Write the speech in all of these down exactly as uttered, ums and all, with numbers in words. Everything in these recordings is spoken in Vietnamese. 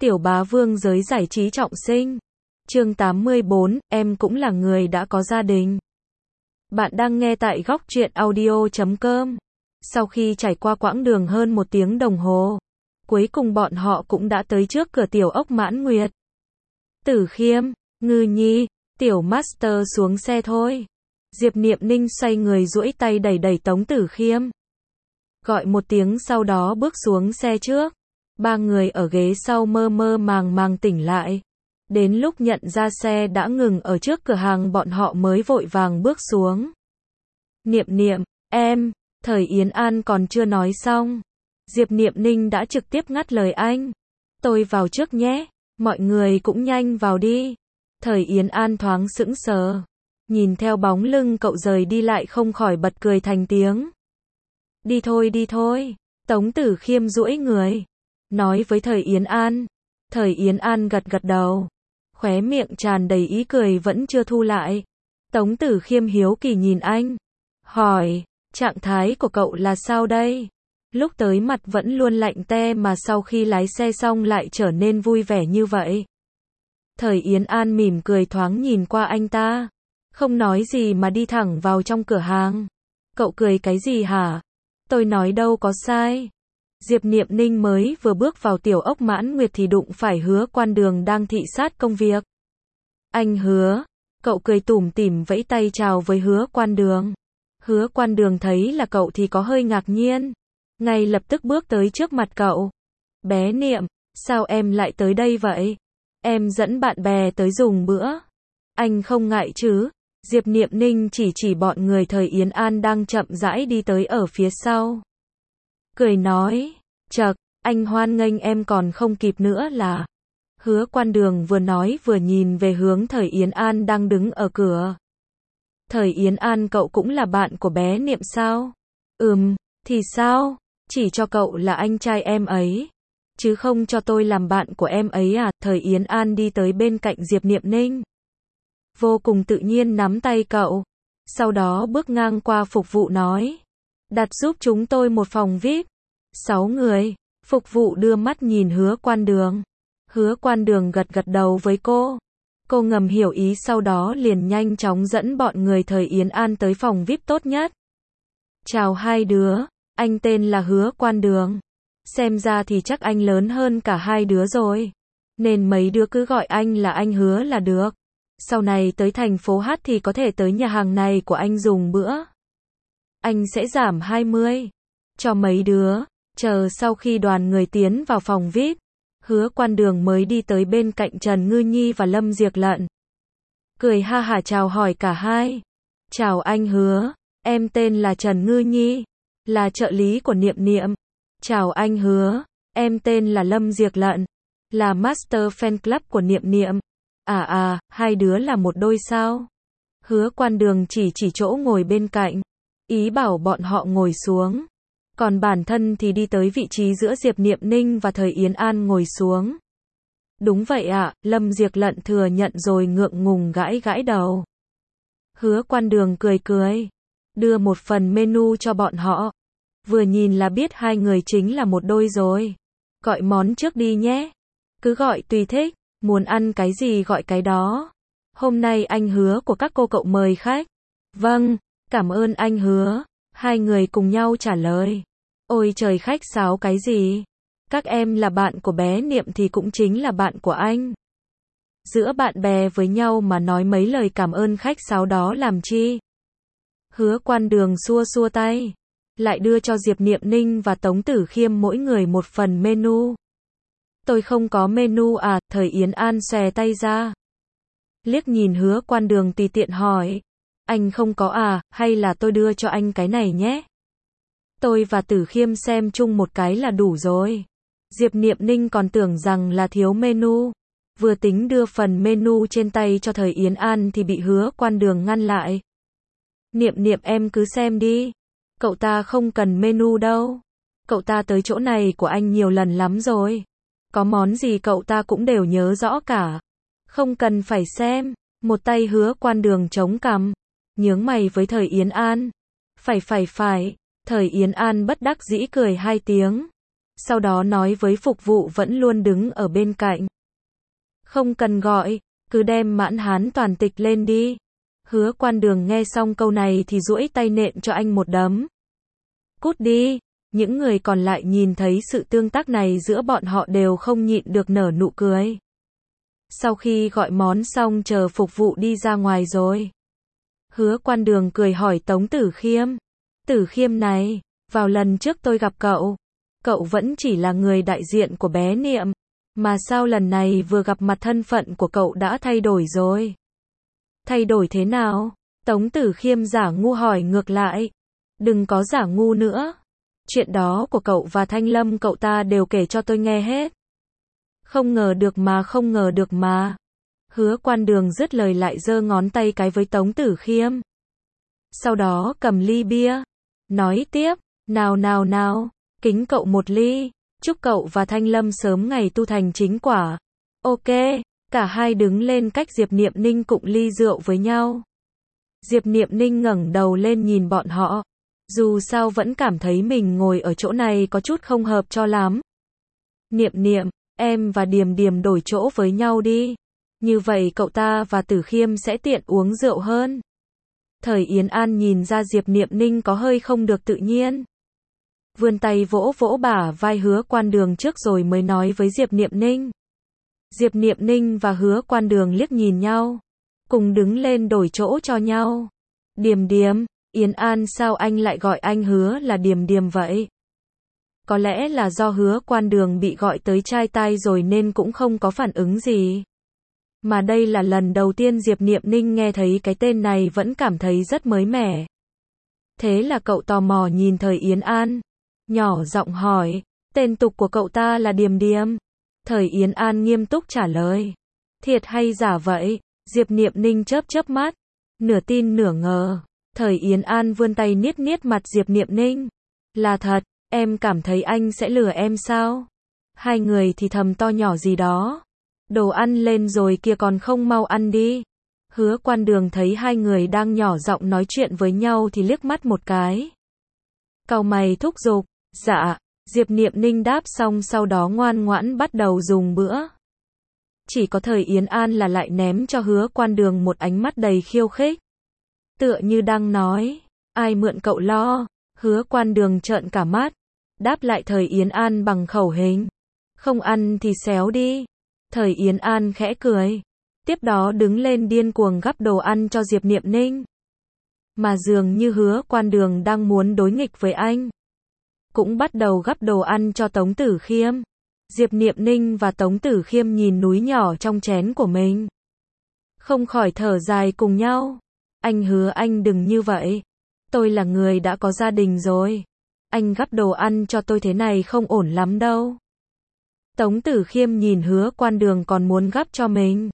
Tiểu bá vương giới giải trí trọng sinh. Chương tám mươi bốn, em cũng là người đã có gia đình. Bạn đang nghe tại góc truyện audio chấm com. Sau khi trải qua quãng đường hơn một tiếng đồng hồ, cuối cùng bọn họ cũng đã tới trước cửa tiểu ốc Mãn Nguyệt. Tử Khiêm, Ngư Nhi, tiểu master xuống xe thôi. Diệp Niệm Ninh xoay người duỗi tay đẩy đẩy Tống Tử Khiêm. Gọi một tiếng sau đó bước xuống xe trước. Ba người ở ghế sau mơ mơ màng màng tỉnh lại. Đến lúc nhận ra xe đã ngừng ở trước cửa hàng bọn họ mới vội vàng bước xuống. Niệm Niệm, em, thời Yến An còn chưa nói xong. Diệp Niệm Ninh đã trực tiếp ngắt lời anh. Tôi vào trước nhé, mọi người cũng nhanh vào đi. Thời Yến An thoáng sững sờ. Nhìn theo bóng lưng cậu rời đi lại không khỏi bật cười thành tiếng. Đi thôi đi thôi, Tống Tử Khiêm duỗi người. Nói với thời Yến An. Thời Yến An gật gật đầu. Khóe miệng tràn đầy ý cười vẫn chưa thu lại. Tống Tử Khiêm hiếu kỳ nhìn anh. Hỏi, trạng thái của cậu là sao đây? Lúc tới mặt vẫn luôn lạnh te mà sau khi lái xe xong lại trở nên vui vẻ như vậy. Thời Yến An mỉm cười thoáng nhìn qua anh ta. Không nói gì mà đi thẳng vào trong cửa hàng. Cậu cười cái gì hả? Tôi nói đâu có sai. Diệp Niệm Ninh mới vừa bước vào tiểu ốc Mãn Nguyệt thì đụng phải Hứa Quan Đường đang thị sát công việc. Anh Hứa, cậu cười tủm tỉm vẫy tay chào với Hứa Quan Đường. Hứa Quan Đường thấy là cậu thì có hơi ngạc nhiên. Ngay lập tức bước tới trước mặt cậu. Bé Niệm, sao em lại tới đây vậy? Em dẫn bạn bè tới dùng bữa. Anh không ngại chứ? Diệp Niệm Ninh chỉ chỉ bọn người thời Yến An đang chậm rãi đi tới ở phía sau. Cười nói, chậc, anh hoan nghênh em còn không kịp nữa là. Hứa Quan Đường vừa nói vừa nhìn về hướng thời Yến An đang đứng ở cửa. Thời Yến An, cậu cũng là bạn của bé Niệm sao? Ừm, thì sao? Chỉ cho cậu là anh trai em ấy. Chứ không cho tôi làm bạn của em ấy à? Thời Yến An đi tới bên cạnh Diệp Niệm Ninh. Vô cùng tự nhiên nắm tay cậu. Sau đó bước ngang qua phục vụ nói. Đặt giúp chúng tôi một phòng vi ai pi. Sáu người. Phục vụ đưa mắt nhìn Hứa Quan Đường. Hứa Quan Đường gật gật đầu với cô. Cô ngầm hiểu ý sau đó liền nhanh chóng dẫn bọn người thời Yến An tới phòng vi ai pi tốt nhất. Chào hai đứa, anh tên là Hứa Quan Đường. Xem ra thì chắc anh lớn hơn cả hai đứa rồi. Nên mấy đứa cứ gọi anh là anh Hứa là được. Sau này tới thành phố Hát thì có thể tới nhà hàng này của anh dùng bữa. Anh sẽ giảm hai mươi cho mấy đứa. Chờ sau khi đoàn người tiến vào phòng vi ai pi, Hứa Quan Đường mới đi tới bên cạnh Trần Ngư Nhi và Lâm Diệc Lận. Cười ha hả chào hỏi cả hai. Chào anh Hứa, em tên là Trần Ngư Nhi, là trợ lý của Niệm Niệm. Chào anh Hứa, em tên là Lâm Diệc Lận, là Master Fan Club của Niệm Niệm. À à, hai đứa là một đôi sao? Hứa Quan Đường chỉ chỉ chỗ ngồi bên cạnh, ý bảo bọn họ ngồi xuống. Còn bản thân thì đi tới vị trí giữa Diệp Niệm Ninh và thời Yến An ngồi xuống. Đúng vậy ạ, à, Lâm Diệc Lận thừa nhận rồi ngượng ngùng gãi gãi đầu. Hứa Quan Đường cười cười, đưa một phần menu cho bọn họ. Vừa nhìn là biết hai người chính là một đôi rồi. Gọi món trước đi nhé. Cứ gọi tùy thích, muốn ăn cái gì gọi cái đó. Hôm nay anh Hứa của các cô cậu mời khách. Vâng, cảm ơn anh Hứa. Hai người cùng nhau trả lời. Ôi trời, khách sáo cái gì? Các em là bạn của bé Niệm thì cũng chính là bạn của anh. Giữa bạn bè với nhau mà nói mấy lời cảm ơn khách sáo đó làm chi? Hứa Quan Đường xua xua tay. Lại đưa cho Diệp Niệm Ninh và Tống Tử Khiêm mỗi người một phần menu. Tôi không có menu à? Thời Yến An xòe tay ra. Liếc nhìn Hứa Quan Đường tùy tiện hỏi. Anh không có à, hay là tôi đưa cho anh cái này nhé? Tôi và Tử Khiêm xem chung một cái là đủ rồi. Diệp Niệm Ninh còn tưởng rằng là thiếu menu. Vừa tính đưa phần menu trên tay cho thời Yến An thì bị Hứa Quan Đường ngăn lại. Niệm Niệm, em cứ xem đi. Cậu ta không cần menu đâu. Cậu ta tới chỗ này của anh nhiều lần lắm rồi. Có món gì cậu ta cũng đều nhớ rõ cả. Không cần phải xem. Một tay Hứa Quan Đường chống cằm, nhướng mày với thời Yến An. Phải phải phải. Thời Yến An bất đắc dĩ cười hai tiếng. sau đó nói với phục vụ vẫn luôn đứng ở bên cạnh. Không cần gọi, cứ đem Mãn Hán toàn tịch lên đi. Hứa Quan Đường nghe xong câu này thì duỗi tay nện cho anh một đấm. Cút đi. Những người còn lại nhìn thấy sự tương tác này giữa bọn họ đều không nhịn được nở nụ cười. Sau khi gọi món xong chờ phục vụ đi ra ngoài rồi. Hứa Quan Đường cười hỏi Tống Tử Khiêm. Tử Khiêm này, vào lần trước tôi gặp cậu, cậu vẫn chỉ là người đại diện của bé Niệm, mà sao lần này vừa gặp mặt thân phận của cậu đã thay đổi rồi? Thay đổi thế nào? Tống Tử Khiêm giả ngu hỏi ngược lại. Đừng có giả ngu nữa. Chuyện đó của cậu và Thanh Lâm cậu ta đều kể cho tôi nghe hết. Không ngờ được mà không ngờ được mà. Hứa Quan Đường dứt lời lại giơ ngón tay cái với Tống Tử Khiêm. Sau đó cầm ly bia. Nói tiếp, nào nào nào, kính cậu một ly. Chúc cậu và Thanh Lâm sớm ngày tu thành chính quả. Ok, cả hai đứng lên cách Diệp Niệm Ninh cụng ly rượu với nhau. Diệp Niệm Ninh ngẩng đầu lên nhìn bọn họ. Dù sao vẫn cảm thấy mình ngồi ở chỗ này có chút không hợp cho lắm. Niệm Niệm, em và Điềm Điềm đổi chỗ với nhau đi. Như vậy cậu ta và Tử Khiêm sẽ tiện uống rượu hơn. Thời Yến An nhìn ra Diệp Niệm Ninh có hơi không được tự nhiên. Vươn tay vỗ vỗ bả vai Hứa Quan Đường trước rồi mới nói với Diệp Niệm Ninh. Diệp Niệm Ninh và Hứa Quan Đường liếc nhìn nhau. Cùng đứng lên đổi chỗ cho nhau. Điềm Điềm, Yến An sao anh lại gọi anh Hứa là Điềm Điềm vậy? Có lẽ là do Hứa Quan Đường bị gọi tới trai tai rồi nên cũng không có phản ứng gì. Mà đây là lần đầu tiên Diệp Niệm Ninh nghe thấy cái tên này vẫn cảm thấy rất mới mẻ. Thế là cậu tò mò nhìn Thời Yến An. Nhỏ giọng hỏi, tên tục của cậu ta là Điềm Điềm. Thời Yến An nghiêm túc trả lời. Thiệt hay giả vậy? Diệp Niệm Ninh chớp chớp mắt. Nửa tin nửa ngờ. Thời Yến An vươn tay niết niết mặt Diệp Niệm Ninh. Là thật, em cảm thấy anh sẽ lừa em sao? Hai người thì thầm to nhỏ gì đó. Đồ ăn lên rồi kia còn không mau ăn đi. Hứa Quan Đường thấy hai người đang nhỏ giọng nói chuyện với nhau thì liếc mắt một cái. Cau mày thúc giục. Dạ. Diệp Niệm Ninh đáp xong sau đó ngoan ngoãn bắt đầu dùng bữa. Chỉ có Thời Yến An là lại ném cho Hứa Quan Đường một ánh mắt đầy khiêu khích. Tựa như đang nói, ai mượn cậu lo? Hứa Quan Đường trợn cả mắt. Đáp lại Thời Yến An bằng khẩu hình. Không ăn thì xéo đi. Thời Yến An khẽ cười. Tiếp đó đứng lên điên cuồng gắp đồ ăn cho Diệp Niệm Ninh. Mà dường như Hứa Quan Đường đang muốn đối nghịch với anh. Cũng bắt đầu gắp đồ ăn cho Tống Tử Khiêm. Diệp Niệm Ninh và Tống Tử Khiêm nhìn núi nhỏ trong chén của mình. Không khỏi thở dài cùng nhau. Anh Hứa anh đừng như vậy. Tôi là người đã có gia đình rồi. Anh gắp đồ ăn cho tôi thế này không ổn lắm đâu. Tống Tử Khiêm nhìn Hứa Quan Đường còn muốn gắp cho mình.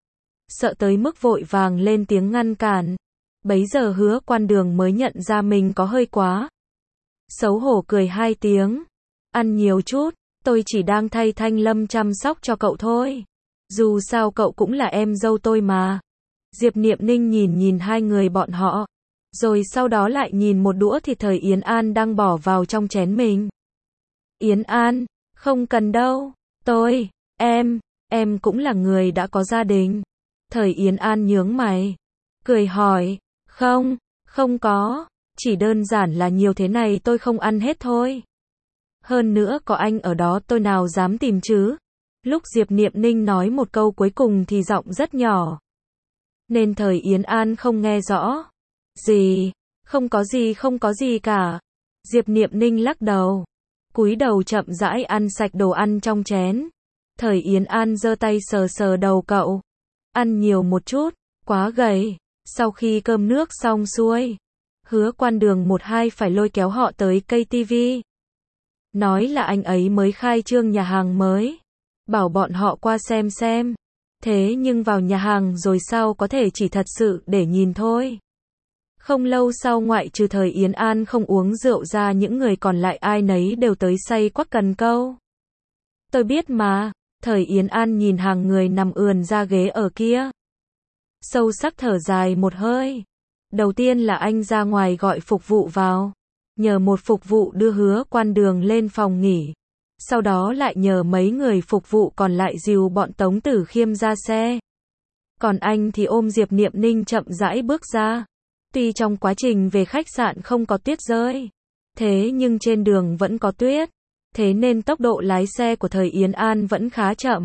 Sợ tới mức vội vàng lên tiếng ngăn cản. Bấy giờ Hứa Quan Đường mới nhận ra mình có hơi quá. Xấu hổ cười hai tiếng. Ăn nhiều chút, tôi chỉ đang thay Thanh Lâm chăm sóc cho cậu thôi. Dù sao cậu cũng là em dâu tôi mà. Diệp Niệm Ninh nhìn nhìn hai người bọn họ. Rồi sau đó lại nhìn một đũa thịt Thời Yến An đang bỏ vào trong chén mình. Yến An, không cần đâu. Tôi, em, em cũng là người đã có gia đình. Thời Yến An nhướng mày. Cười hỏi, không, không có. Chỉ đơn giản là nhiều thế này tôi không ăn hết thôi. Hơn nữa có anh ở đó tôi nào dám tìm chứ. Lúc Diệp Niệm Ninh nói một câu cuối cùng thì giọng rất nhỏ. Nên Thời Yến An không nghe rõ. Gì? Không có gì không có gì cả. Diệp Niệm Ninh lắc đầu. Cúi đầu chậm rãi ăn sạch đồ ăn trong chén. Thời Yến An giơ tay sờ sờ đầu cậu. Ăn nhiều một chút, quá gầy. Sau khi cơm nước xong xuôi, Hứa Quan Đường một hai phải lôi kéo họ tới cây tivi. Nói là anh ấy mới khai trương nhà hàng mới. Bảo bọn họ qua xem xem. Thế nhưng vào nhà hàng rồi sao có thể chỉ thật sự để nhìn thôi. Không lâu sau ngoại trừ Thời Yến An không uống rượu ra những người còn lại ai nấy đều tới say quắc cần câu. Tôi biết mà. Thời Yến An nhìn hàng người nằm ườn ra ghế ở kia. Sâu sắc thở dài một hơi. Đầu tiên là anh ra ngoài gọi phục vụ vào. Nhờ một phục vụ đưa Hứa Quan Đường lên phòng nghỉ. Sau đó lại nhờ mấy người phục vụ còn lại dìu bọn Tống Tử Khiêm ra xe. Còn anh thì ôm Diệp Niệm Ninh chậm rãi bước ra. Tuy trong quá trình về khách sạn không có tuyết rơi, thế nhưng trên đường vẫn có tuyết, thế nên tốc độ lái xe của Thời Yến An vẫn khá chậm.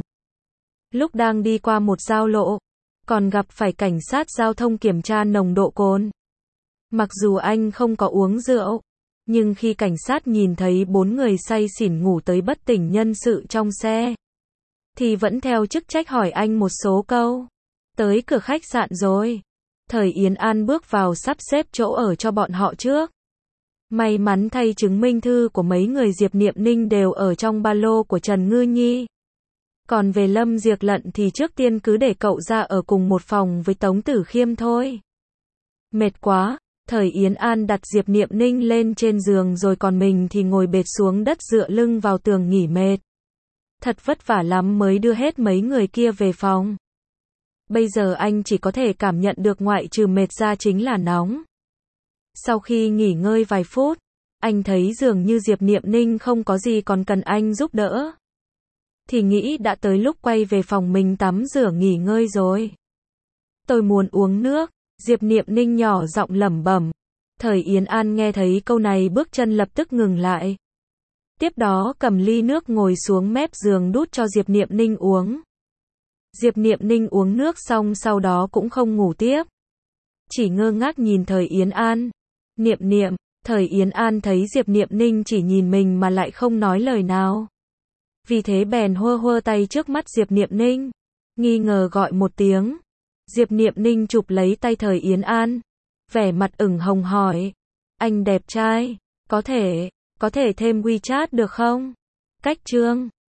Lúc đang đi qua một giao lộ, còn gặp phải cảnh sát giao thông kiểm tra nồng độ cồn. Mặc dù anh không có uống rượu, nhưng khi cảnh sát nhìn thấy bốn người say xỉn ngủ tới bất tỉnh nhân sự trong xe, thì vẫn theo chức trách hỏi anh một số câu. Tới cửa khách sạn rồi. Thời Yến An bước vào sắp xếp chỗ ở cho bọn họ trước. May mắn thay chứng minh thư của mấy người Diệp Niệm Ninh đều ở trong ba lô của Trần Ngư Nhi. Còn về Lâm Diệc Lận thì trước tiên cứ để cậu ra ở cùng một phòng với Tống Tử Khiêm thôi. Mệt quá, Thời Yến An đặt Diệp Niệm Ninh lên trên giường rồi còn mình thì ngồi bệt xuống đất dựa lưng vào tường nghỉ mệt. Thật vất vả lắm mới đưa hết mấy người kia về phòng. Bây giờ anh chỉ có thể cảm nhận được ngoại trừ mệt ra chính là nóng. Sau khi nghỉ ngơi vài phút, anh thấy dường như Diệp Niệm Ninh không có gì còn cần anh giúp đỡ. Thì nghĩ đã tới lúc quay về phòng mình tắm rửa nghỉ ngơi rồi. Tôi muốn uống nước, Diệp Niệm Ninh nhỏ giọng lẩm bẩm. Thời Yến An nghe thấy câu này bước chân lập tức ngừng lại. Tiếp đó cầm ly nước ngồi xuống mép giường đút cho Diệp Niệm Ninh uống. Diệp Niệm Ninh uống nước xong sau đó cũng không ngủ tiếp. Chỉ ngơ ngác nhìn Thời Yến An. Niệm Niệm, Thời Yến An thấy Diệp Niệm Ninh chỉ nhìn mình mà lại không nói lời nào. Vì thế bèn hơ hơ tay trước mắt Diệp Niệm Ninh. Nghi ngờ gọi một tiếng. Diệp Niệm Ninh chụp lấy tay Thời Yến An. Vẻ mặt ửng hồng hỏi. Anh đẹp trai, có thể, có thể thêm WeChat được không? Cách chương